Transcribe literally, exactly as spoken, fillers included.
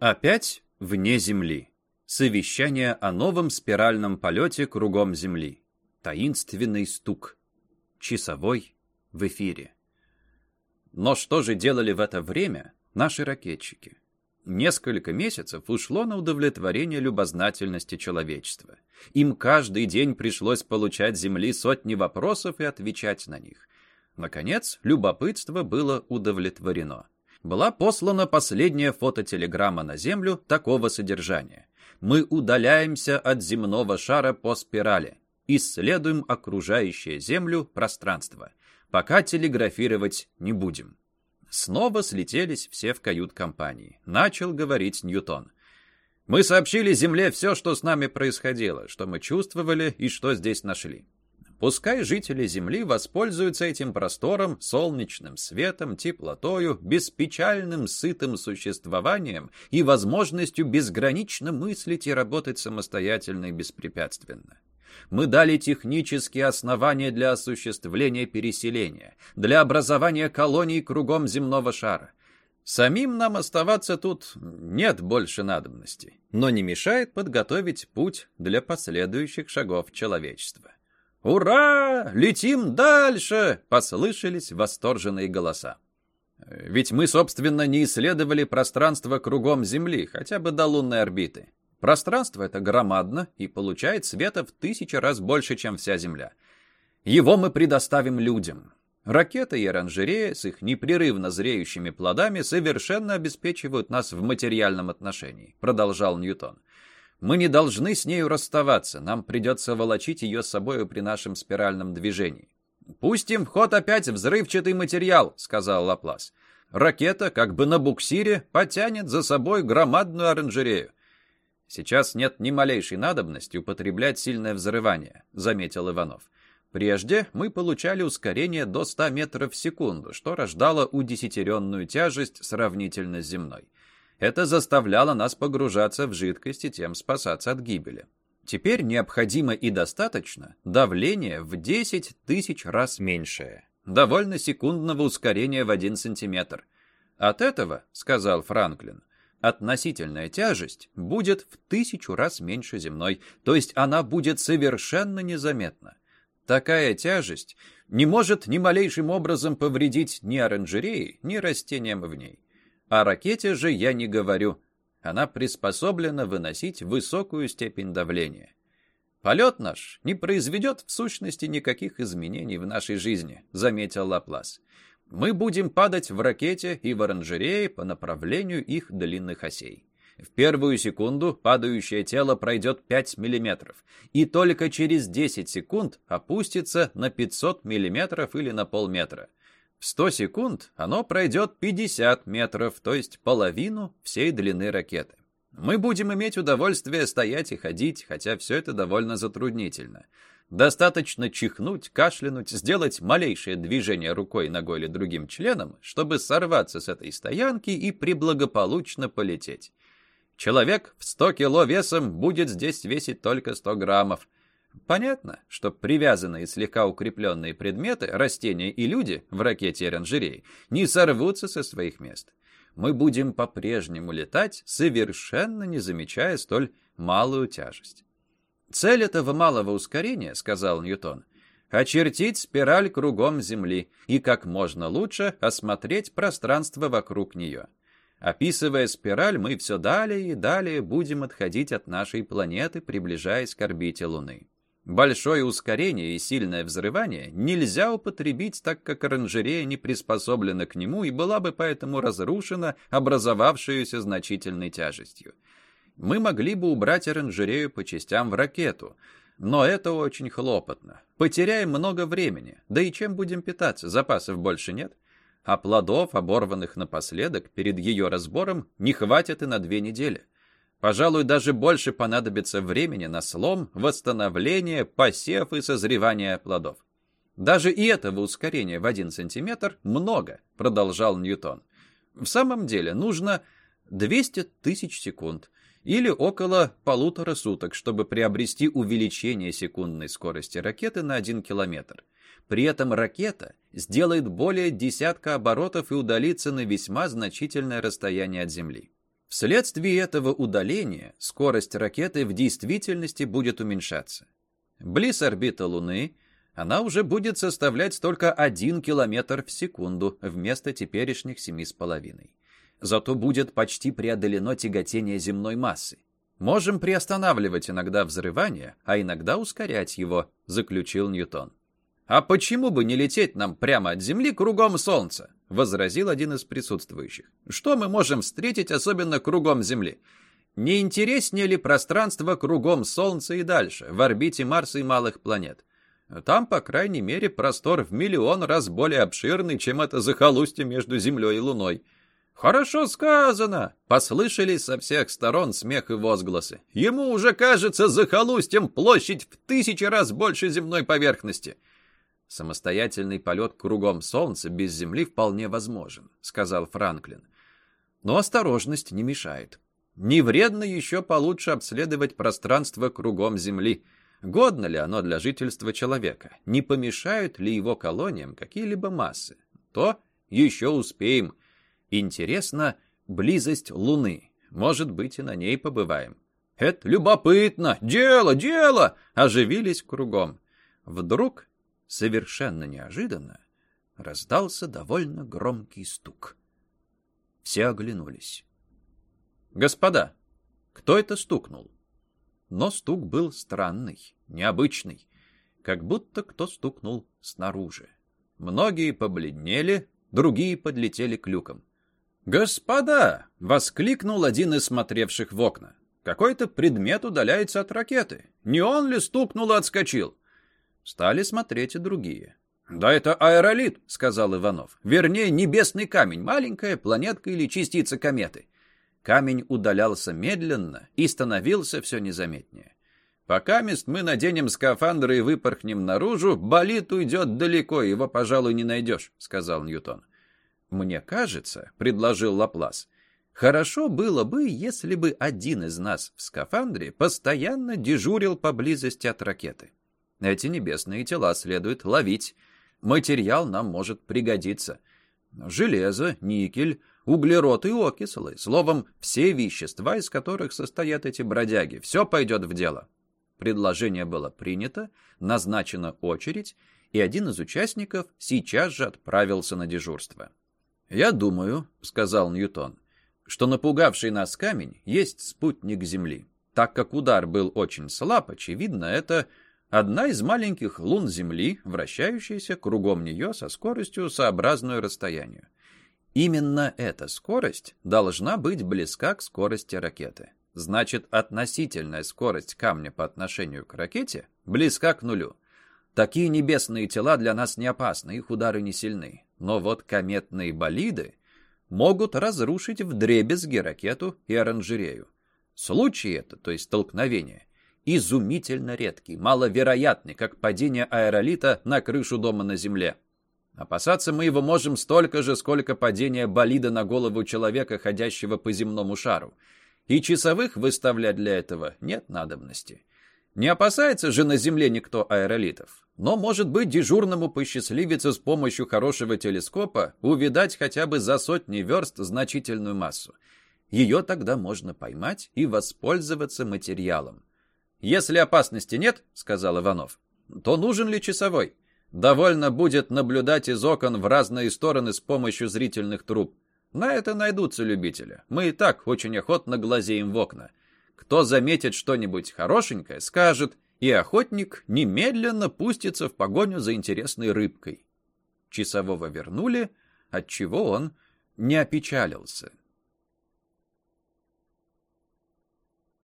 Опять вне Земли. Совещание о новом спиральном полете кругом Земли. Таинственный стук. Часовой в эфире. Но что же делали в это время наши ракетчики? Несколько месяцев ушло на удовлетворение любознательности человечества. Им каждый день пришлось получать с Земли сотни вопросов и отвечать на них. Наконец, любопытство было удовлетворено. Была послана последняя фототелеграмма на Землю такого содержания. Мы удаляемся от земного шара по спирали. Исследуем окружающее Землю пространство. Пока телеграфировать не будем. Снова слетелись все в кают-компании. Начал говорить Ньютон. Мы сообщили Земле все, что с нами происходило, что мы чувствовали и что здесь нашли. Пускай жители Земли воспользуются этим простором, солнечным светом, теплотою, беспечальным, сытым существованием и возможностью безгранично мыслить и работать самостоятельно и беспрепятственно. Мы дали технические основания для осуществления переселения, для образования колоний кругом земного шара. Самим нам оставаться тут нет больше надобности, но не мешает подготовить путь для последующих шагов человечества. «Ура! Летим дальше!» — послышались восторженные голоса. Ведь мы, собственно, не исследовали пространство кругом Земли, хотя бы до лунной орбиты. Пространство это громадно и получает света в тысячи раз больше, чем вся Земля. Его мы предоставим людям. Ракеты и оранжерея с их непрерывно зреющими плодами совершенно обеспечивают нас в материальном отношении, продолжал Ньютон. Мы не должны с нею расставаться, нам придется волочить ее с собой при нашем спиральном движении. «Пустим в ход опять взрывчатый материал», — сказал Лаплас. «Ракета, как бы на буксире, потянет за собой громадную оранжерею». «Сейчас нет ни малейшей надобности употреблять сильное взрывание», — заметил Иванов. «Прежде мы получали ускорение до ста метров в секунду, что рождало удесятеренную тяжесть сравнительно с земной. Это заставляло нас погружаться в жидкость и тем спасаться от гибели. Теперь необходимо и достаточно давление в десять тысяч раз меньшее. Довольно секундного ускорения в один сантиметр. От этого, сказал Франклин, относительная тяжесть будет в тысячу раз меньше земной, то есть она будет совершенно незаметна. Такая тяжесть не может ни малейшим образом повредить ни оранжереи, ни растениям в ней. О ракете же я не говорю. Она приспособлена выносить высокую степень давления. Полет наш не произведет в сущности никаких изменений в нашей жизни, заметил Лаплас. Мы будем падать в ракете и в оранжерее по направлению их длинных осей. В первую секунду падающее тело пройдет пять миллиметров, и только через десять секунд опустится на пятьсот миллиметров или на полметра. В сто секунд оно пройдет пятьдесят метров, то есть половину всей длины ракеты. Мы будем иметь удовольствие стоять и ходить, хотя все это довольно затруднительно. Достаточно чихнуть, кашлянуть, сделать малейшее движение рукой, ногой или другим членом, чтобы сорваться с этой стоянки и преблагополучно полететь. Человек в сто кило весом будет здесь весить только сто граммов. Понятно, что привязанные слегка укрепленные предметы, растения и люди в ракете оранжереи не сорвутся со своих мест. Мы будем по-прежнему летать, совершенно не замечая столь малую тяжесть. Цель этого малого ускорения, сказал Ньютон, очертить спираль кругом Земли и как можно лучше осмотреть пространство вокруг нее. Описывая спираль, мы все далее и далее будем отходить от нашей планеты, приближаясь к орбите Луны. Большое ускорение и сильное взрывание нельзя употребить, так как оранжерея не приспособлена к нему и была бы поэтому разрушена образовавшуюся значительной тяжестью. Мы могли бы убрать оранжерею по частям в ракету, но это очень хлопотно. Потеряем много времени, да и чем будем питаться, запасов больше нет. А плодов, оборванных напоследок, перед ее разбором не хватит и на две недели. Пожалуй, даже больше понадобится времени на слом, восстановление, посев и созревание плодов. Даже и этого ускорения в один сантиметр много, продолжал Ньютон. В самом деле нужно двести тысяч секунд, или около полутора суток, чтобы приобрести увеличение секундной скорости ракеты на один километр. При этом ракета сделает более десятка оборотов и удалится на весьма значительное расстояние от Земли. Вследствие этого удаления скорость ракеты в действительности будет уменьшаться. Близ орбиты Луны она уже будет составлять только один километр в секунду вместо теперешних семи с половиной. Зато будет почти преодолено тяготение земной массы. Можем приостанавливать иногда взрывание, а иногда ускорять его, заключил Ньютон. «А почему бы не лететь нам прямо от Земли кругом Солнца?» — возразил один из присутствующих. «Что мы можем встретить, особенно кругом Земли? Не интереснее ли пространство кругом Солнца и дальше, в орбите Марса и малых планет? Там, по крайней мере, простор в миллион раз более обширный, чем это захолустье между Землей и Луной». «Хорошо сказано!» — послышались со всех сторон смех и возгласы. «Ему уже кажется захолустьем площадь в тысячи раз больше земной поверхности». «Самостоятельный полет кругом Солнца без Земли вполне возможен», — сказал Франклин. «Но осторожность не мешает. Не вредно еще получше обследовать пространство кругом Земли. Годно ли оно для жительства человека? Не помешают ли его колониям какие-либо массы? То еще успеем. Интересно, близость Луны. Может быть, и на ней побываем». «Это любопытно! Дело, дело!» — оживились кругом. Вдруг, совершенно неожиданно, раздался довольно громкий стук. Все оглянулись. «Господа, кто это стукнул?» Но стук был странный, необычный, как будто кто стукнул снаружи. Многие побледнели, другие подлетели к люкам. «Господа!» — воскликнул один из смотревших в окна. «Какой-то предмет удаляется от ракеты. Не он ли стукнул и отскочил?» Стали смотреть и другие. «Да это аэролит», — сказал Иванов. «Вернее, небесный камень, маленькая планетка или частица кометы». Камень удалялся медленно и становился все незаметнее. «Покамест мы наденем скафандры и выпорхнем наружу, болид уйдет далеко, его, пожалуй, не найдешь», — сказал Ньютон. «Мне кажется», — предложил Лаплас, — «хорошо было бы, если бы один из нас в скафандре постоянно дежурил поблизости от ракеты. Эти небесные тела следует ловить. Материал нам может пригодиться. Железо, никель, углерод и окислы. Словом, все вещества, из которых состоят эти бродяги. Все пойдет в дело». Предложение было принято, назначена очередь, и один из участников сейчас же отправился на дежурство. «Я думаю», — сказал Ньютон, — «что напугавший нас камень есть спутник Земли. Так как удар был очень слаб, очевидно, это одна из маленьких лун Земли, вращающаяся кругом нее со скоростью, сообразную расстоянию. Именно эта скорость должна быть близка к скорости ракеты. Значит, относительная скорость камня по отношению к ракете близка к нулю. Такие небесные тела для нас не опасны, их удары не сильны. Но вот кометные болиды могут разрушить вдребезги ракету и оранжерею. Случай это, то есть столкновение, изумительно редкий, маловероятный, как падение аэролита на крышу дома на Земле. Опасаться мы его можем столько же, сколько падение болида на голову человека, ходящего по земному шару. И часовых выставлять для этого нет надобности. Не опасается же на Земле никто аэролитов. Но, может быть, дежурному посчастливится с помощью хорошего телескопа увидать хотя бы за сотни верст значительную массу. Ее тогда можно поймать и воспользоваться материалом. «Если опасности нет, — сказал Иванов, — то нужен ли часовой? Довольно будет наблюдать из окон в разные стороны с помощью зрительных труб. На это найдутся любители. Мы и так очень охотно глазеем в окна. Кто заметит что-нибудь хорошенькое, скажет, и охотник немедленно пустится в погоню за интересной рыбкой». Часового вернули, отчего он не опечалился.